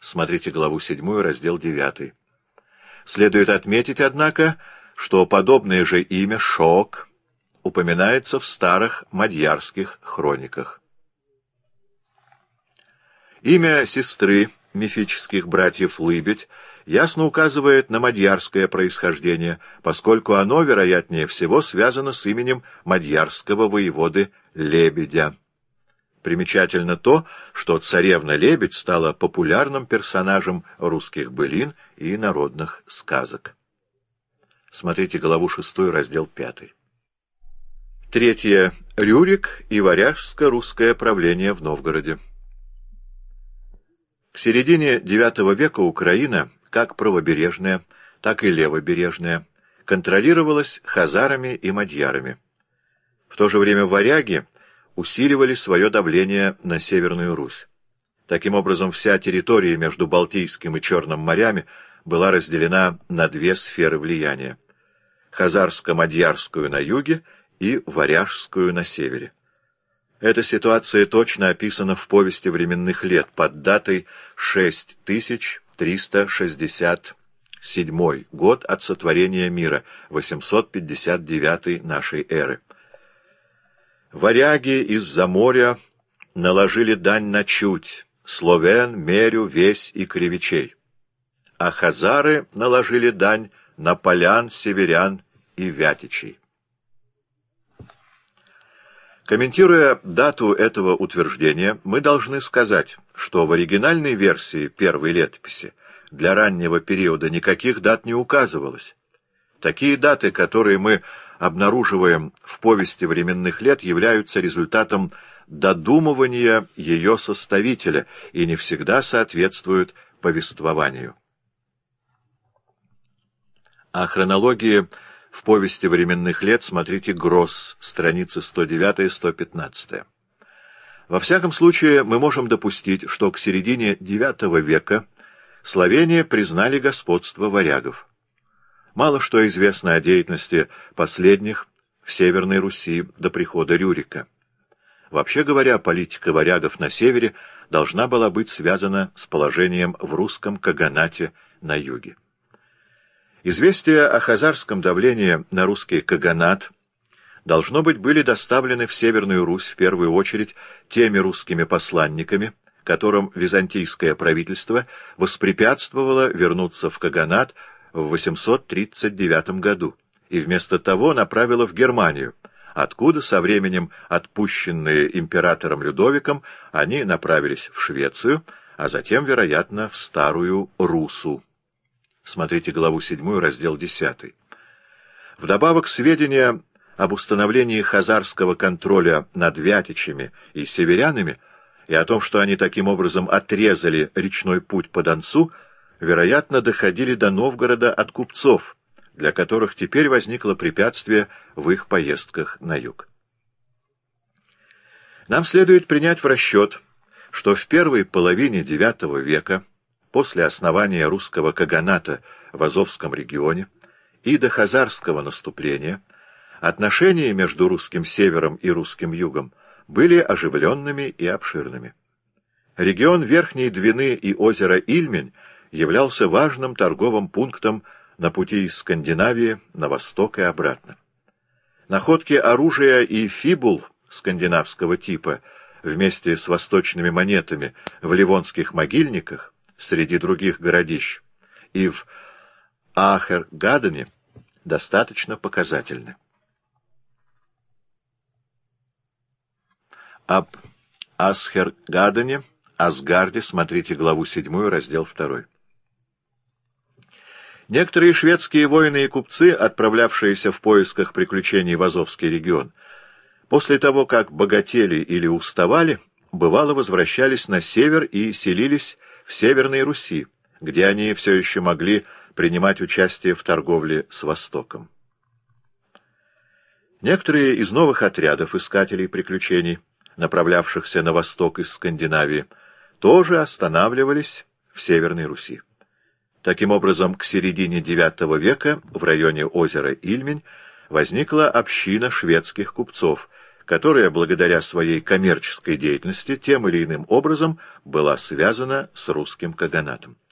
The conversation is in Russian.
Смотрите главу 7, раздел 9. Следует отметить, однако, что подобное же имя Шок упоминается в старых мадьярских хрониках. Имя сестры мифических братьев Лыбедь ясно указывает на мадьярское происхождение, поскольку оно, вероятнее всего, связано с именем мадьярского воеводы Лебедя. Примечательно то, что царевна-лебедь стала популярным персонажем русских былин и народных сказок. Смотрите главу 6, раздел 5. Третье. Рюрик и варяжско-русское правление в Новгороде. К середине IX века Украина, как правобережная, так и левобережная, контролировалась хазарами и мадьярами. В то же время варяги усиливали свое давление на Северную Русь. Таким образом, вся территория между Балтийским и Черным морями была разделена на две сферы влияния — хазарско-мадьярскую на юге и варяжскую на севере. Эта ситуация точно описана в повести временных лет под датой 6367 год от сотворения мира, 859 нашей эры. Варяги из-за моря наложили дань на Чуть, Словен, Мерю, Весь и Кривичей, а хазары наложили дань на полян, северян и вятичей. Комментируя дату этого утверждения, мы должны сказать, что в оригинальной версии первой летописи для раннего периода никаких дат не указывалось. Такие даты, которые мы обнаруживаем в повести временных лет, являются результатом додумывания ее составителя и не всегда соответствуют повествованию. О хронологии в повести временных лет смотрите Гросс, страницы 109-115. Во всяком случае, мы можем допустить, что к середине IX века словения признали господство варягов. Мало что известно о деятельности последних в Северной Руси до прихода Рюрика. Вообще говоря, политика варягов на севере должна была быть связана с положением в русском каганате на юге. Известия о хазарском давлении на русский каганат, должно быть, были доставлены в Северную Русь в первую очередь теми русскими посланниками, которым византийское правительство воспрепятствовало вернуться в каганат в 839 году и вместо того направило в Германию, откуда со временем отпущенные императором Людовиком они направились в Швецию, а затем, вероятно, в Старую Русу. Смотрите главу 7, раздел 10. Вдобавок, сведения об установлении хазарского контроля над вятичами и северянами и о том, что они таким образом отрезали речной путь по Донцу, вероятно, доходили до Новгорода от купцов, для которых теперь возникло препятствие в их поездках на юг. Нам следует принять в расчет, что в первой половине IX века, после основания русского каганата в Азовском регионе и до хазарского наступления, отношения между русским севером и русским югом были оживленными и обширными. Регион Верхней Двины и озера Ильмень являлся важным торговым пунктом на пути из Скандинавии на восток и обратно. Находки оружия и фибул скандинавского типа вместе с восточными монетами в ливонских могильниках среди других городищ и в Ахер-Гадене достаточно показательны. Об Асхер-Гадене, Асгарде смотрите главу 7, раздел 2. Некоторые шведские воины и купцы, отправлявшиеся в поисках приключений в Азовский регион, после того, как богатели или уставали, бывало возвращались на север и селились в Северной Руси, где они все еще могли принимать участие в торговле с Востоком. Некоторые из новых отрядов искателей приключений, направлявшихся на восток из Скандинавии, тоже останавливались в Северной Руси. Таким образом, к середине IX века в районе озера Ильмень возникла община шведских купцов, которая, благодаря своей коммерческой деятельности, тем или иным образом была связана с русским каганатом.